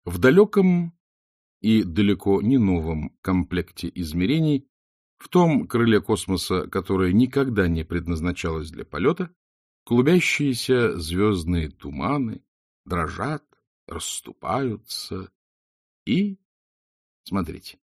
В далеком и далеко не новом комплекте измерений, в том крыле космоса, которое никогда не предназначалось для полета, клубящиеся звездные туманы дрожат, расступаются и... Смотрите.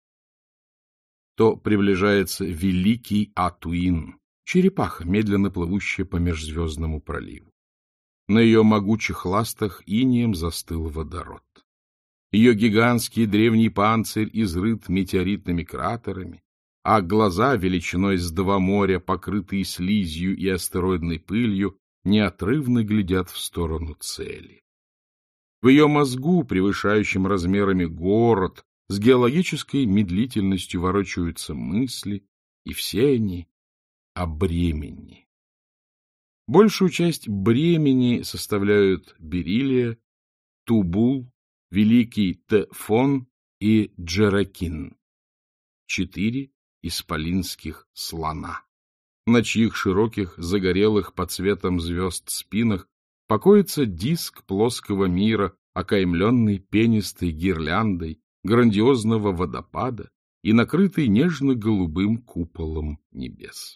То приближается великий Атуин, черепаха, медленно плывущая по межзвездному проливу. На ее могучих ластах инеем застыл водород. Ее гигантский древний панцирь изрыт метеоритными кратерами, а глаза величиной с 2 моря, покрытые слизью и астероидной пылью, неотрывно глядят в сторону цели. В ее мозгу, превышающем размерами город, с геологической медлительностью ворочаются мысли, и все они о бремени. Большую часть бремени составляют бериллия, Тубул, Великий Тефон и Джеракин. 4 исполинских слона, на чьих широких, загорелых по цветам звезд спинах покоится диск плоского мира, окаймленный пенистой гирляндой грандиозного водопада и накрытый нежно-голубым куполом небес.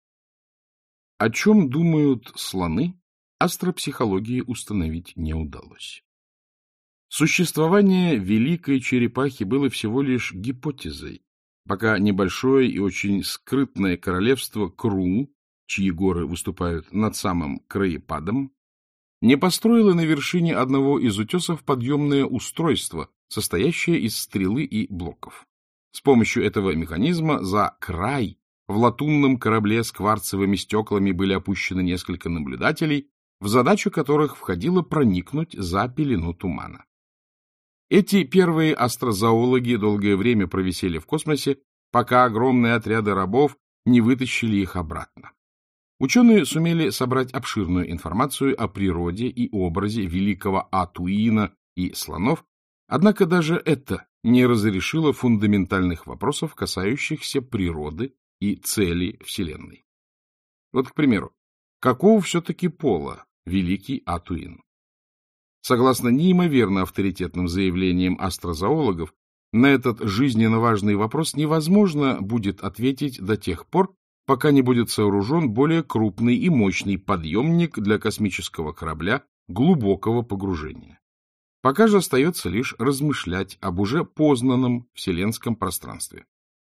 О чем думают слоны, астропсихологии установить не удалось. Существование великой черепахи было всего лишь гипотезой, пока небольшое и очень скрытное королевство Кру, чьи горы выступают над самым краепадом, не построило на вершине одного из утесов подъемное устройство, состоящее из стрелы и блоков. С помощью этого механизма за край в латунном корабле с кварцевыми стеклами были опущены несколько наблюдателей, в задачу которых входило проникнуть за пелену тумана. Эти первые астрозоологи долгое время провисели в космосе, пока огромные отряды рабов не вытащили их обратно. Ученые сумели собрать обширную информацию о природе и образе великого Атуина и слонов, однако даже это не разрешило фундаментальных вопросов, касающихся природы и цели Вселенной. Вот, к примеру, какого все-таки пола великий Атуин? Согласно неимоверно авторитетным заявлениям астрозоологов, на этот жизненно важный вопрос невозможно будет ответить до тех пор, пока не будет сооружен более крупный и мощный подъемник для космического корабля глубокого погружения. Пока же остается лишь размышлять об уже познанном вселенском пространстве.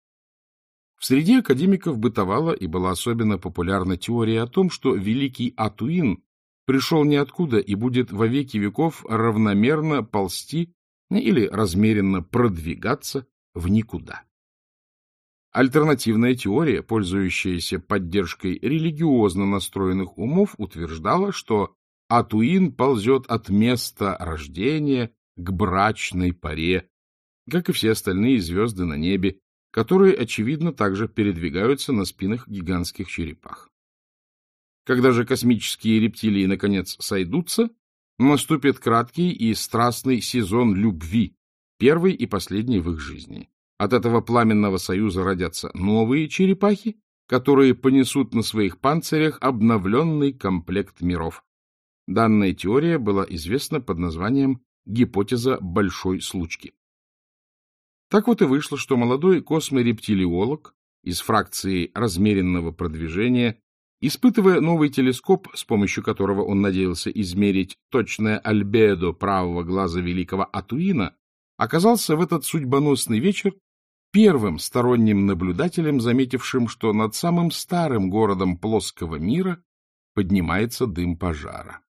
В среде академиков бытовала и была особенно популярна теория о том, что великий Атуин пришел ниоткуда и будет во веки веков равномерно ползти или размеренно продвигаться в никуда. Альтернативная теория, пользующаяся поддержкой религиозно настроенных умов, утверждала, что Атуин ползет от места рождения к брачной паре, как и все остальные звезды на небе, которые, очевидно, также передвигаются на спинах гигантских черепах. Когда же космические рептилии, наконец, сойдутся, наступит краткий и страстный сезон любви, первый и последний в их жизни. От этого пламенного союза родятся новые черепахи, которые понесут на своих панцирях обновленный комплект миров. Данная теория была известна под названием «гипотеза большой случки». Так вот и вышло, что молодой косморептилиолог из фракции размеренного продвижения, испытывая новый телескоп, с помощью которого он надеялся измерить точное альбедо правого глаза великого Атуина, оказался в этот судьбоносный вечер первым сторонним наблюдателем, заметившим, что над самым старым городом плоского мира поднимается дым пожара.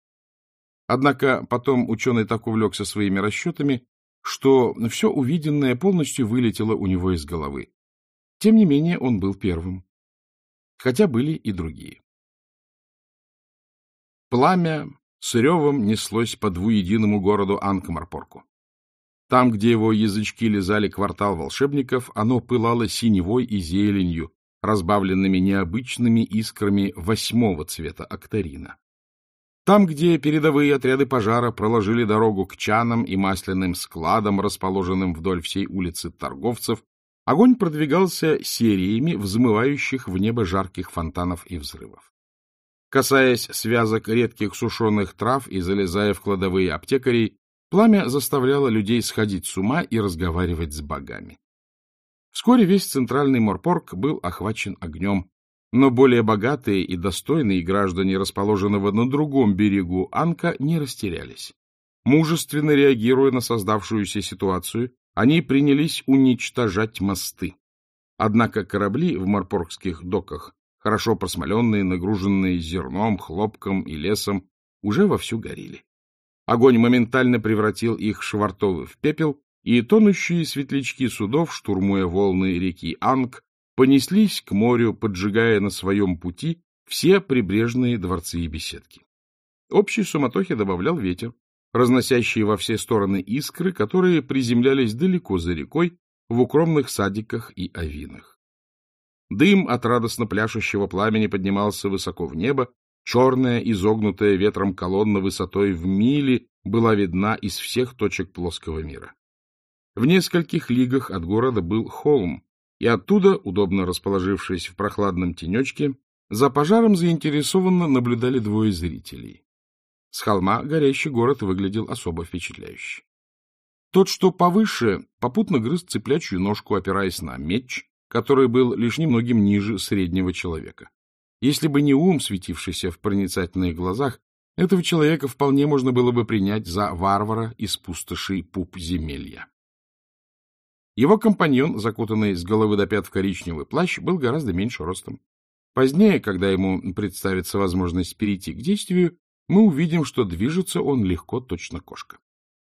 Однако потом ученый так увлекся своими расчетами, что все увиденное полностью вылетело у него из головы. Тем не менее, он был первым. Хотя были и другие. Пламя с ревом неслось по двуединому городу Анкмарпорку. Там, где его язычки лизали квартал волшебников, оно пылало синевой и зеленью, разбавленными необычными искрами 8-го цвета октарина. Там, где передовые отряды пожара проложили дорогу к чанам и масляным складам, расположенным вдоль всей улицы торговцев, огонь продвигался сериями взмывающих в небо жарких фонтанов и взрывов. Касаясь связок редких сушеных трав и залезая в кладовые аптекарей, Пламя заставляло людей сходить с ума и разговаривать с богами. Вскоре весь центральный Морпорг был охвачен огнем, но более богатые и достойные граждане, расположенного на другом берегу Анка, не растерялись. Мужественно реагируя на создавшуюся ситуацию, они принялись уничтожать мосты. Однако корабли в морпоргских доках, хорошо просмоленные, нагруженные зерном, хлопком и лесом, уже вовсю горели. Огонь моментально превратил их швартовы в пепел, и тонущие светлячки судов, штурмуя волны реки Анг, понеслись к морю, поджигая на своем пути все прибрежные дворцы и беседки. Общей суматохе добавлял ветер, разносящий во все стороны искры, которые приземлялись далеко за рекой, в укромных садиках и авинах. Дым от радостно пляшущего пламени поднимался высоко в небо, черная, изогнутая ветром колонна высотой в мили была видна из всех точек плоского мира. В нескольких лигах от города был холм, и оттуда, удобно расположившись в прохладном тенечке, за пожаром заинтересованно наблюдали двое зрителей. С холма горящий город выглядел особо впечатляюще. Тот, что повыше, попутно грыз цыплячью ножку, опираясь на меч, который был лишь немногим ниже среднего человека. Если бы не ум, светившийся в проницательных глазах, этого человека вполне можно было бы принять за варвара из пустоши Пуп-земелья. Его компаньон, закутанный с головы до пят в коричневый плащ, был гораздо меньше ростом. Позднее, когда ему представится возможность перейти к действию, мы увидим, что движется он легко, точно кошка.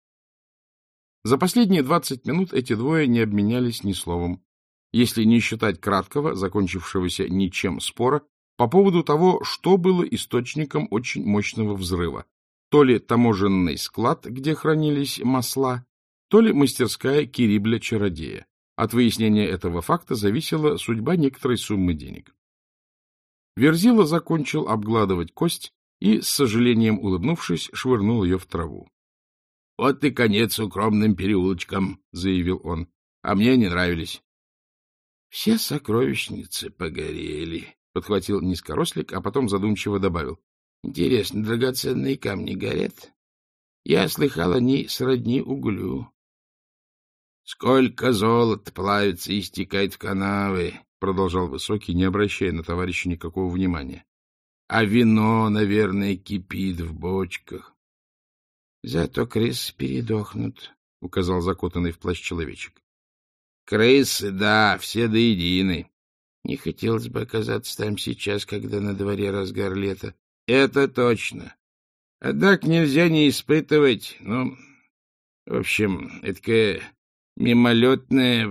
За последние 20 минут эти двое не обменялись ни словом, если не считать краткого, закончившегося ничем спора, по поводу того, что было источником очень мощного взрыва. То ли таможенный склад, где хранились масла, то ли мастерская Кирибля-чародея. От выяснения этого факта зависела судьба некоторой суммы денег. Верзила закончил обгладывать кость и, с сожалением улыбнувшись, швырнул ее в траву. — Вот и конец укромным переулочкам, — заявил он, — а мне не нравились. — Все сокровищницы погорели, — подхватил низкорослик, а потом задумчиво добавил. — Интересно, драгоценные камни горят? Я слыхал, они сродни углю. — Сколько золота плавится и стекает в канавы, — продолжал Высокий, не обращая на товарища никакого внимания. — А вино, наверное, кипит в бочках. — Зато крысы передохнут, — указал закутанный в плащ человечек. — Крысы, да, все до единой. Не хотелось бы оказаться там сейчас, когда на дворе разгар лета. — Это точно. Однако нельзя не испытывать, в общем, эдакое мимолетное...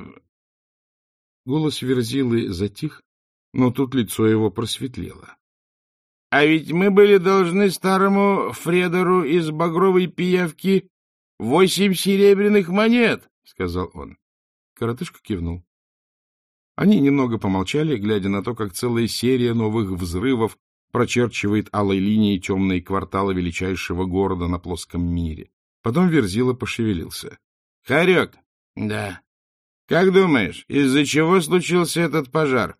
Голос Верзилы затих, но тут лицо его просветлело. — А ведь мы были должны старому Фредеру из багровой пиявки 8 серебряных монет, — сказал он. Коротышка кивнул. Они немного помолчали, глядя на то, как целая серия новых взрывов прочерчивает алой линией темные кварталы величайшего города на плоском мире. Потом Верзила пошевелился. — Хорек! — Да. — Как думаешь, из-за чего случился этот пожар?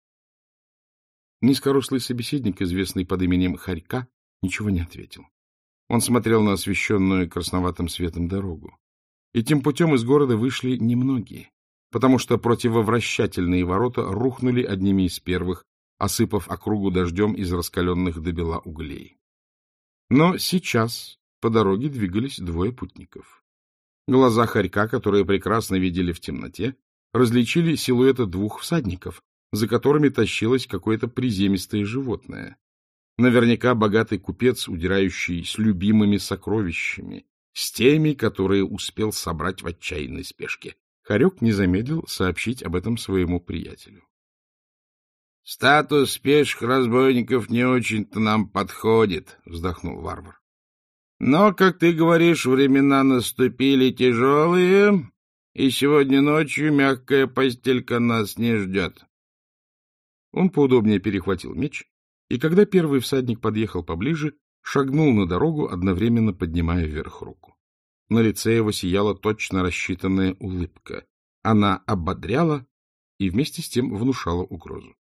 Низкорослый собеседник, известный под именем Хорька, ничего не ответил. Он смотрел на освещенную красноватым светом дорогу. Этим путем из города вышли немногие, потому что противовращательные ворота рухнули одними из первых, осыпав округу дождем из раскаленных до бела углей. Но сейчас по дороге двигались двое путников. Глаза Хорька, которые прекрасно видели в темноте, различили силуэты двух всадников, за которыми тащилось какое-то приземистое животное. Наверняка богатый купец, удирающий с любимыми сокровищами, с теми, которые успел собрать в отчаянной спешке. Хорек не замедлил сообщить об этом своему приятелю. — Статус пеших разбойников не очень-то нам подходит, — вздохнул варвар. — Но, как ты говоришь, времена наступили тяжелые, и сегодня ночью мягкая постелька нас не ждет. Он поудобнее перехватил меч, и когда первый всадник подъехал поближе, шагнул на дорогу, одновременно поднимая вверх руку. На лице его сияла точно рассчитанная улыбка. Она ободряла и вместе с тем внушала угрозу.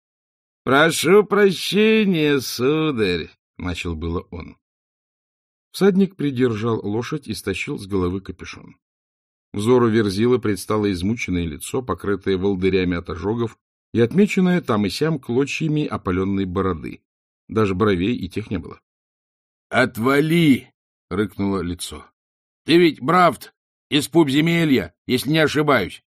— Прошу прощения, сударь, — начал было он. Всадник придержал лошадь и стащил с головы капюшон. Взору Верзилы предстало измученное лицо, покрытое волдырями от ожогов и отмеченное там и сям клочьями опаленной бороды. Даже бровей и тех не было. — Отвали! — рыкнуло лицо. — Ты ведь Бравт из Пубземелья, если не ошибаюсь.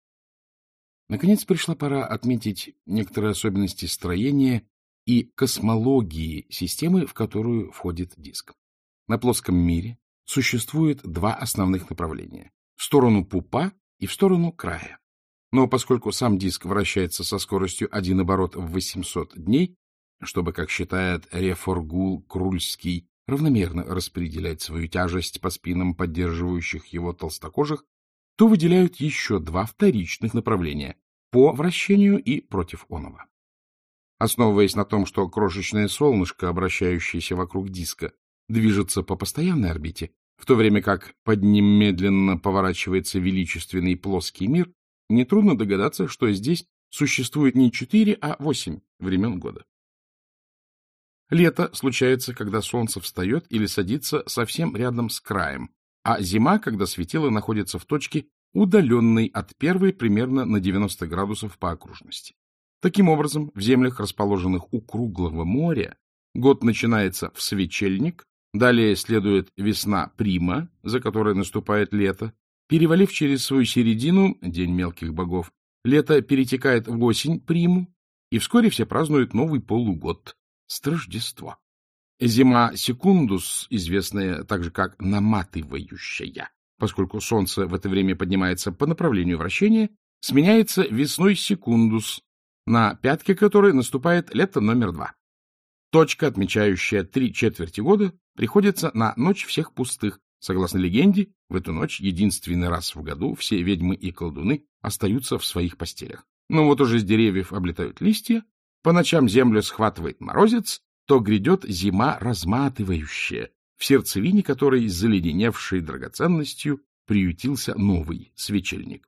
Наконец пришла пора отметить некоторые особенности строения и космологии системы, в которую входит диск. На плоском мире существует два основных направления — в сторону пупа и в сторону края. Но поскольку сам диск вращается со скоростью 1 оборот в 800 дней, чтобы, как считает Рефоргул Крульский, равномерно распределять свою тяжесть по спинам поддерживающих его толстокожих, то выделяют еще два вторичных направления — по вращению и против оного. Основываясь на том, что крошечное солнышко, обращающееся вокруг диска, движется по постоянной орбите, в то время как под ним медленно поворачивается величественный плоский мир, нетрудно догадаться, что здесь существует не 4, а 8 времен года. Лето случается, когда солнце встает или садится совсем рядом с краем, а зима, когда светило находится в точке, удаленной от первой примерно на 90 градусов по окружности. Таким образом, в землях, расположенных у круглого моря, год начинается в свечельник, далее следует весна прима, за которой наступает лето. Перевалив через свою середину, день мелких богов, лето перетекает в осень приму, и вскоре все празднуют новый полугод — Рождество. Зима секундус, известная также как наматывающая, поскольку солнце в это время поднимается по направлению вращения, сменяется весной секундус, на пятке которой наступает лето номер 2. Точка, отмечающая 3/4 года, приходится на ночь всех пустых. Согласно легенде, в эту ночь единственный раз в году все ведьмы и колдуны остаются в своих постелях. Но вот уже с деревьев облетают листья, по ночам землю схватывает морозец, то грядет зима разматывающая, в сердцевине которой, заледеневшей драгоценностью, приютился новый свечельник.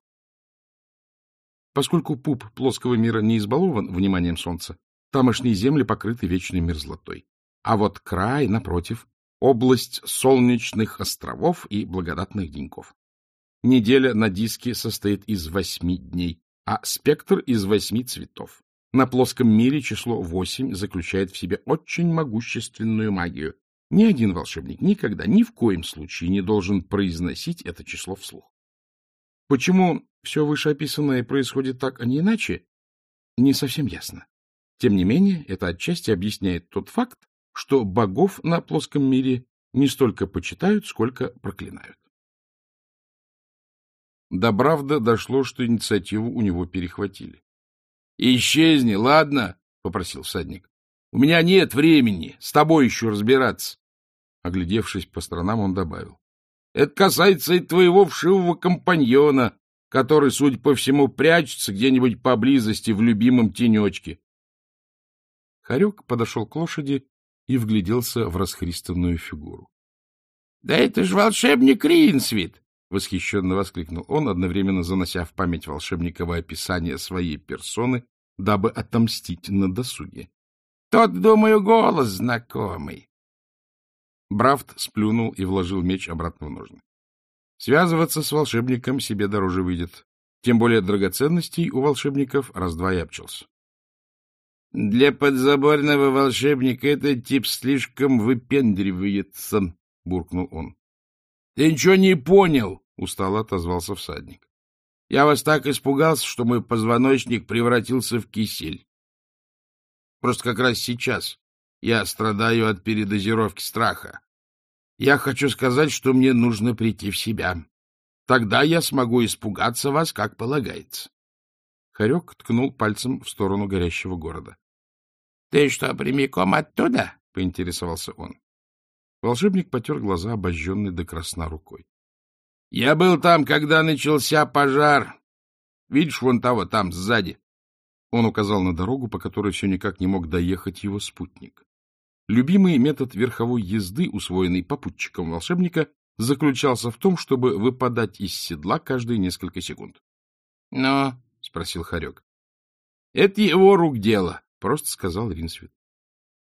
Поскольку пуп плоского мира не избалован вниманием солнца, тамошние земли покрыты вечной мерзлотой. А вот край, напротив, область солнечных островов и благодатных деньков. Неделя на диске состоит из 8 дней, а спектр из 8 цветов. На плоском мире число 8 заключает в себе очень могущественную магию. Ни один волшебник никогда, ни в коем случае не должен произносить это число вслух. Почему все вышеописанное происходит так, а не иначе, не совсем ясно. Тем не менее, это отчасти объясняет тот факт, что богов на плоском мире не столько почитают, сколько проклинают. До Бравда дошло, что инициативу у него перехватили. — Исчезни, ладно? — попросил всадник. — У меня нет времени с тобой еще разбираться. Оглядевшись по сторонам, он добавил. — Это касается и твоего вшивого компаньона, который, судя по всему, прячется где-нибудь поблизости в любимом тенечке. Хорек подошел к лошади и вгляделся в расхристанную фигуру. — Да это ж волшебник Ринсвит! — восхищенно воскликнул он, одновременно занося в память волшебниковое описание своей персоны, дабы отомстить на досуге. — Тот, думаю, голос знакомый. Бравт сплюнул и вложил меч обратно в ножны. Связываться с волшебником себе дороже выйдет. Тем более драгоценностей у волшебников раз-два и обчелся. — Для подзаборного волшебника этот тип слишком выпендривается, — буркнул он. — Ты ничего не понял, — устало отозвался всадник. — Я вас так испугался, что мой позвоночник превратился в кисель. Просто как раз сейчас я страдаю от передозировки страха. Я хочу сказать, что мне нужно прийти в себя. Тогда я смогу испугаться вас, как полагается. Хорек ткнул пальцем в сторону горящего города. — Ты что, прямиком оттуда? — поинтересовался он. Волшебник потер глаза, обожженной до красна рукой. — Я был там, когда начался пожар. Видишь, вон того, там, сзади. Он указал на дорогу, по которой все никак не мог доехать его спутник. Любимый метод верховой езды, усвоенный попутчиком волшебника, заключался в том, чтобы выпадать из седла каждые несколько секунд. — Ну? — спросил Хорек. — Это его рук дело, — просто сказал Ринсвит.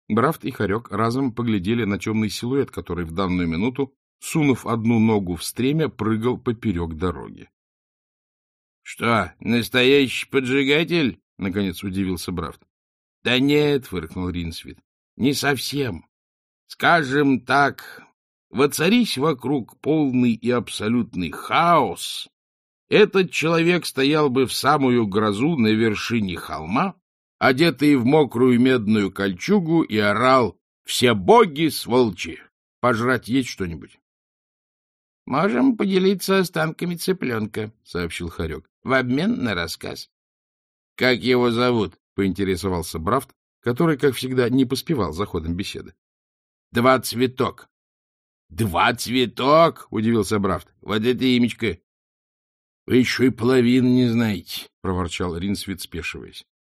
Брафт и Хорек разом поглядели на темный силуэт, который в данную минуту, сунув одну ногу в стремя, прыгал поперек дороги. — Что, настоящий поджигатель? — наконец удивился Брафт. — Да нет, — фыркнул Ринсвит, — не совсем. Скажем так, воцарись вокруг полный и абсолютный хаос, этот человек стоял бы в самую грозу на вершине холма, одетый в мокрую медную кольчугу, и орал: «Все боги, сволочи! Пожрать есть что-нибудь?» — Можем поделиться останками цыпленка, — сообщил Хорек, — в обмен на рассказ. — Как его зовут? — поинтересовался Брафт, который, как всегда, не поспевал за ходом беседы. — Два Цветок. — Два Цветок? — удивился Брафт. — Вот это имечко! — Вы еще и половины не знаете, — проворчал Ринсвит, спешиваясь.